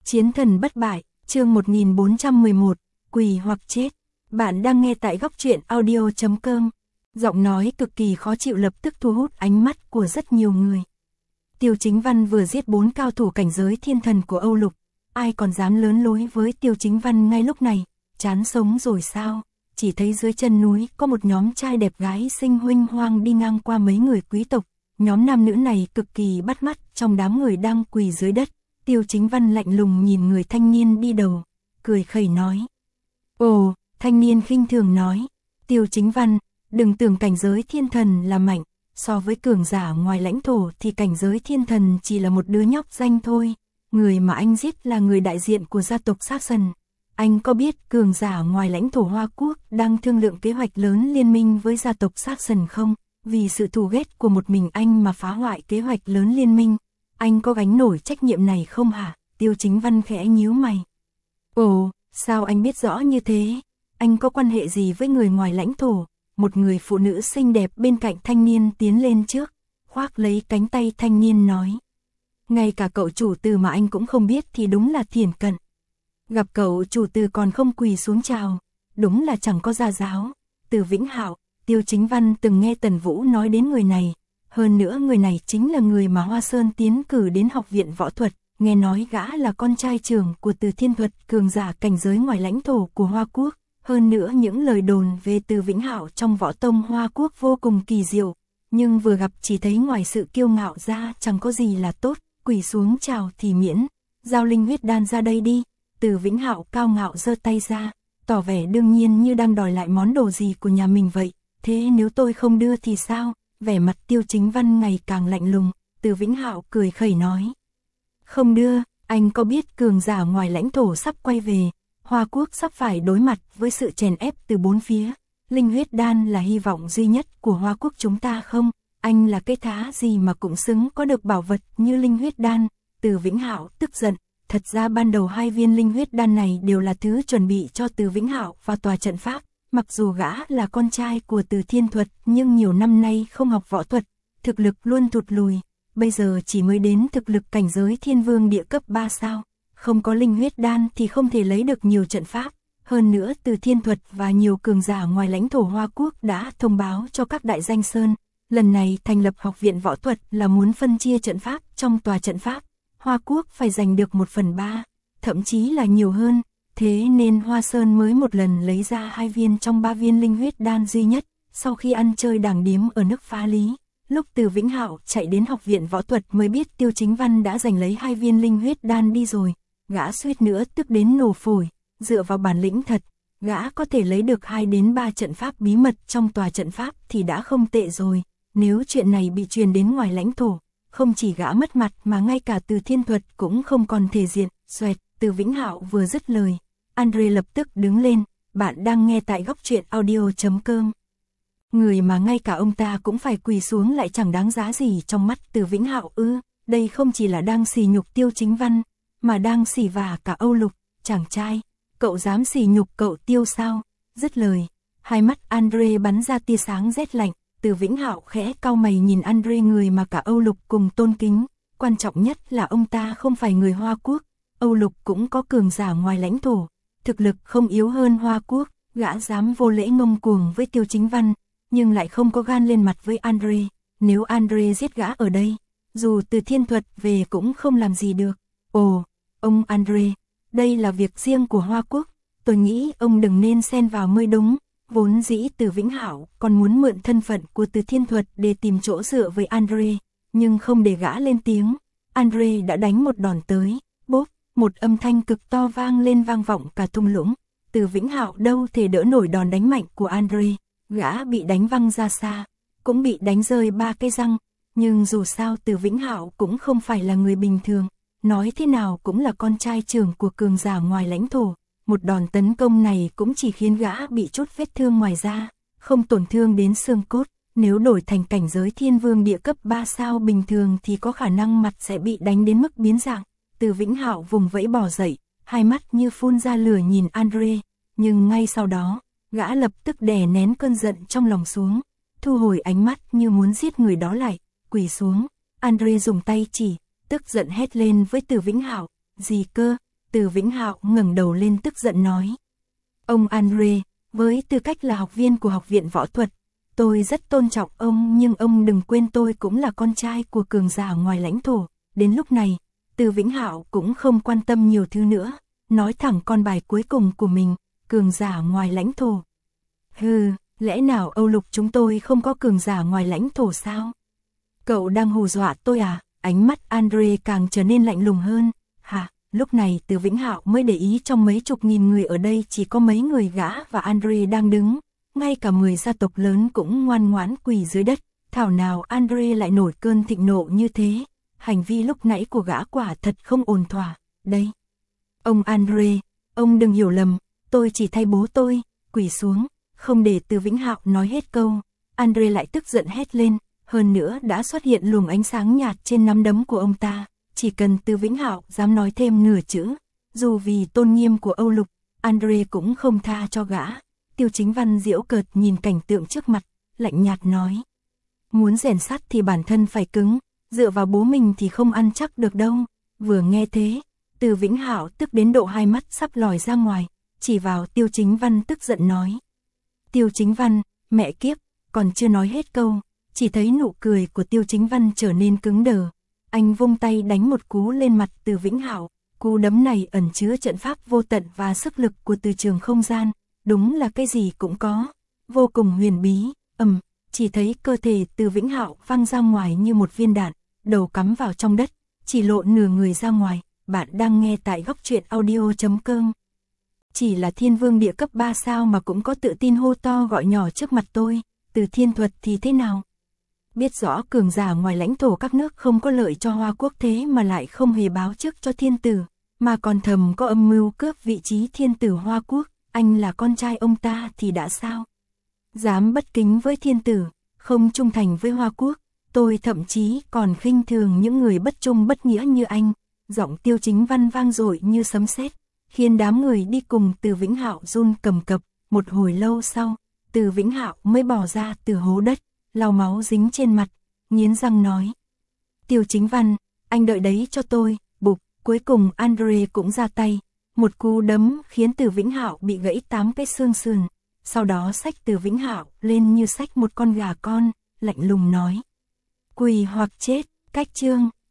Chiến thần bất bại, chương 1411, quỳ hoặc chết. Bạn đang nghe tại góc truyện audio.com. Giọng nói cực kỳ khó chịu lập tức thu hút ánh mắt của rất nhiều người. Tiêu Chính Văn vừa giết 4 cao thủ cảnh giới thiên thần của Âu Lục. Ai còn dám lớn lối với Tiêu Chính Văn ngay lúc này, chán sống rồi sao? Chỉ thấy dưới chân núi có một nhóm trai đẹp gái xinh huênh hoang đi ngang qua mấy người quý tộc. Nhóm nam nữ này cực kỳ bắt mắt trong đám người đang quỳ dưới đất. Tiêu Chính Văn lạnh lùng nhìn người thanh niên đi đầu, cười khẩy nói. Ồ, thanh niên khinh thường nói. Tiêu Chính Văn, đừng tưởng cảnh giới thiên thần là mạnh, so với cường giả ngoài lãnh thổ thì cảnh giới thiên thần chỉ là một đứa nhóc danh thôi. Người mà anh giết là người đại diện của gia tộc Saxon. Anh có biết cường giả ngoài lãnh thổ Hoa Quốc đang thương lượng kế hoạch lớn liên minh với gia tộc Saxon không? Vì sự thù ghét của một mình anh mà phá hoại kế hoạch lớn liên minh. Anh có gánh nổi trách nhiệm này không hả? Tiêu Chính Văn khẽ nhíu mày. Ồ, sao anh biết rõ như thế? Anh có quan hệ gì với người ngoài lãnh thổ? Một người phụ nữ xinh đẹp bên cạnh thanh niên tiến lên trước, khoác lấy cánh tay thanh niên nói. Ngay cả cậu chủ từ mà anh cũng không biết thì đúng là thiển cận. Gặp cậu chủ từ còn không quỳ xuống chào, đúng là chẳng có gia giáo. Từ Vĩnh Hạo, Tiêu Chính Văn từng nghe Tần Vũ nói đến người này. Hơn nữa người này chính là người mà Hoa Sơn tiến cử đến học viện võ thuật, nghe nói gã là con trai trưởng của Từ Thiên Thuật, cường giả cảnh giới ngoài lãnh thổ của Hoa Quốc. Hơn nữa những lời đồn về Từ Vĩnh Hạo trong võ tông Hoa Quốc vô cùng kỳ diệu, nhưng vừa gặp chỉ thấy ngoài sự kiêu ngạo ra chẳng có gì là tốt, quỳ xuống chào thì miễn, giao linh huyết đan ra đây đi. Từ Vĩnh Hạo cao ngạo giơ tay ra, tỏ vẻ đương nhiên như đang đòi lại món đồ gì của nhà mình vậy. Thế nếu tôi không đưa thì sao? Vẻ mặt Tiêu Chính Văn ngày càng lạnh lùng. Từ Vĩnh Hạo cười khẩy nói. Không đưa, anh có biết cường giả ngoài lãnh thổ sắp quay về, Hoa Quốc sắp phải đối mặt với sự chèn ép từ bốn phía. Linh huyết đan là hy vọng duy nhất của Hoa Quốc chúng ta không? Anh là cái thá gì mà cũng xứng có được bảo vật như linh huyết đan? Từ Vĩnh Hạo tức giận. Thật ra ban đầu 2 viên linh huyết đan này đều là thứ chuẩn bị cho Từ Vĩnh Hạo và tòa trận pháp. Mặc dù gã là con trai của Từ Thiên Thuật nhưng nhiều năm nay không học võ thuật, thực lực luôn thụt lùi, bây giờ chỉ mới đến thực lực cảnh giới thiên vương địa cấp 3 sao. Không có linh huyết đan thì không thể lấy được nhiều trận pháp. Hơn nữa Từ Thiên Thuật và nhiều cường giả ngoài lãnh thổ Hoa Quốc đã thông báo cho các đại danh sơn. Lần này thành lập học viện võ thuật là muốn phân chia trận pháp trong tòa trận pháp. Hoa Quốc phải giành được 1/3, thậm chí là nhiều hơn. Thế nên Hoa Sơn mới một lần lấy ra 2 viên trong 3 viên linh huyết đan duy nhất, sau khi ăn chơi đàng điếm ở nước Phá Lý. Lúc Từ Vĩnh Hạo chạy đến học viện võ thuật mới biết Tiêu Chính Văn đã giành lấy 2 viên linh huyết đan đi rồi. Gã suýt nữa tức đến nổ phổi, dựa vào bản lĩnh thật, gã có thể lấy được 2 đến 3 trận pháp bí mật trong tòa trận pháp thì đã không tệ rồi. Nếu chuyện này bị truyền đến ngoài lãnh thổ, không chỉ gã mất mặt mà ngay cả Từ Thiên Thuật cũng không còn thể diện. Xoẹt, Từ Vĩnh Hạo vừa dứt lời, Andre lập tức đứng lên. Bạn đang nghe tại góc truyện audio.com. Người mà ngay cả ông ta cũng phải quỳ xuống lại chẳng đáng giá gì trong mắt Từ Vĩnh Hạo ư? Đây không chỉ là đang sỉ nhục Tiêu Chính Văn, mà đang sỉ vả cả Âu Lục. Chàng trai, cậu dám sỉ nhục cậu Tiêu sao? Dứt lời, hai mắt Andre bắn ra tia sáng rét lạnh. Từ Vĩnh Hạo khẽ cau mày nhìn Andre, người mà cả Âu Lục cùng tôn kính. Quan trọng nhất là ông ta không phải người Hoa Quốc. Âu Lục cũng có cường giả ngoài lãnh thổ, thực lực không yếu hơn Hoa Quốc. Gã dám vô lễ ngông cuồng với Tiêu Chính Văn, nhưng lại không có gan lên mặt với Andre. Nếu Andre giết gã ở đây, dù Từ Thiên Thuật về cũng không làm gì được. Ồ, ông Andre, đây là việc riêng của Hoa Quốc, tôi nghĩ ông đừng nên xen vào mới đúng. Vốn dĩ Từ Vĩnh Hạo còn muốn mượn thân phận của Từ Thiên Thuật để tìm chỗ dựa với Andre, nhưng không để gã lên tiếng. Andre đã đánh một đòn tới, bốp, một âm thanh cực to vang lên vang vọng cả thung lũng. Từ Vĩnh Hạo đâu thể đỡ nổi đòn đánh mạnh của Andre, gã bị đánh văng ra xa, cũng bị đánh rơi 3 cái răng. Nhưng dù sao Từ Vĩnh Hạo cũng không phải là người bình thường, nói thế nào cũng là con trai trưởng của cường giả ngoài lãnh thổ. Một đòn tấn công này cũng chỉ khiến gã bị chút vết thương ngoài da, không tổn thương đến xương cốt. Nếu đổi thành cảnh giới thiên vương địa cấp 3 sao bình thường thì có khả năng mặt sẽ bị đánh đến mức biến dạng. Từ Vĩnh Hạo vùng vẫy bò dậy, hai mắt như phun ra lửa nhìn Andre, nhưng ngay sau đó, gã lập tức đè nén cơn giận trong lòng xuống, thu hồi ánh mắt như muốn giết người đó lại, quỳ xuống. Andre dùng tay chỉ, tức giận hét lên với Từ Vĩnh Hạo, gì cơ, Từ Vĩnh Hạo ngẩng đầu lên tức giận nói. Ông Andre, với tư cách là học viên của học viện võ thuật, tôi rất tôn trọng ông, nhưng ông đừng quên tôi cũng là con trai của cường giả ngoài lãnh thổ. Đến lúc này, Từ Vĩnh Hạo cũng không quan tâm nhiều thứ nữa, nói thẳng con bài cuối cùng của mình, cường giả ngoài lãnh thổ. Hừ, lẽ nào Âu Lục chúng tôi không có cường giả ngoài lãnh thổ sao? Cậu đang hù dọa tôi à? Ánh mắt Andre càng trở nên lạnh lùng hơn. Hả? Lúc này Từ Vĩnh Hạo mới để ý trong mấy chục nghìn người ở đây chỉ có mấy người gã và Andre đang đứng, ngay cả 10 gia tộc lớn cũng ngoan ngoãn quỳ dưới đất. Thảo nào Andre lại nổi cơn thịnh nộ như thế? Hành vi lúc nãy của gã quả thật không ổn thỏa. Đây, ông Andre, ông đừng hiểu lầm, tôi chỉ thay bố tôi. Quỳ xuống. Không để Từ Vĩnh Hạo nói hết câu, Andre lại tức giận hét lên, hơn nữa đã xuất hiện luồng ánh sáng nhạt trên nắm đấm của ông ta. Chỉ cần Từ Vĩnh Hạo dám nói thêm nửa chữ, dù vì tôn nghiêm của Âu Lục, Andre cũng không tha cho gã. Tiêu Chính Văn giễu cợt nhìn cảnh tượng trước mặt, lạnh nhạt nói. Muốn rèn sắt thì bản thân phải cứng, dựa vào bố mình thì không ăn chắc được đâu. Vừa nghe thế, Từ Vĩnh Hạo tức đến độ hai mắt sắp lòi ra ngoài, chỉ vào Tiêu Chính Văn tức giận nói. Tiêu Chính Văn, mẹ kiếp, còn chưa nói hết câu, chỉ thấy nụ cười của Tiêu Chính Văn trở nên cứng đờ. Anh vung tay đánh một cú lên mặt Từ Vĩnh Hạo, cú đấm này ẩn chứa trận pháp vô tận và sức lực của từ trường không gian, đúng là cái gì cũng có, vô cùng huyền bí. Chỉ thấy cơ thể Từ Vĩnh Hạo văng ra ngoài như một viên đạn, đầu cắm vào trong đất, chỉ lộ nửa người ra ngoài. Bạn đang nghe tại Góc Truyện Audio.com. Chỉ là thiên vương địa cấp 3 sao mà cũng có tự tin hô to gọi nhỏ trước mặt tôi, Từ Thiên Thuật thì thế nào? Biết rõ cường giả ngoài lãnh thổ các nước không có lợi cho Hoa Quốc thế mà lại không hề báo trước cho thiên tử, mà còn thầm có âm mưu cướp vị trí thiên tử Hoa Quốc. Anh là con trai ông ta thì đã sao? Dám bất kính với thiên tử, không trung thành với Hoa Quốc, tôi thậm chí còn khinh thường những người bất trung bất nghĩa như anh. Giọng Tiêu Chính Văn vang dội như sấm sét, khiến đám người đi cùng Từ Vĩnh Hạo run cầm cập. Một hồi lâu sau, Từ Vĩnh Hạo mới bò ra từ hố đất, lau máu dính trên mặt, nghiến răng nói. Tiêu Chính Văn, anh đợi đấy cho tôi. Bụp, cuối cùng Andre cũng ra tay, một cú đấm khiến Từ Vĩnh Hạo bị gãy 8 cái xương sườn. Sau đó xách Từ Vĩnh Hạo lên như xách một con gà con, lạnh lùng nói. Quỳ hoặc chết. Cách chương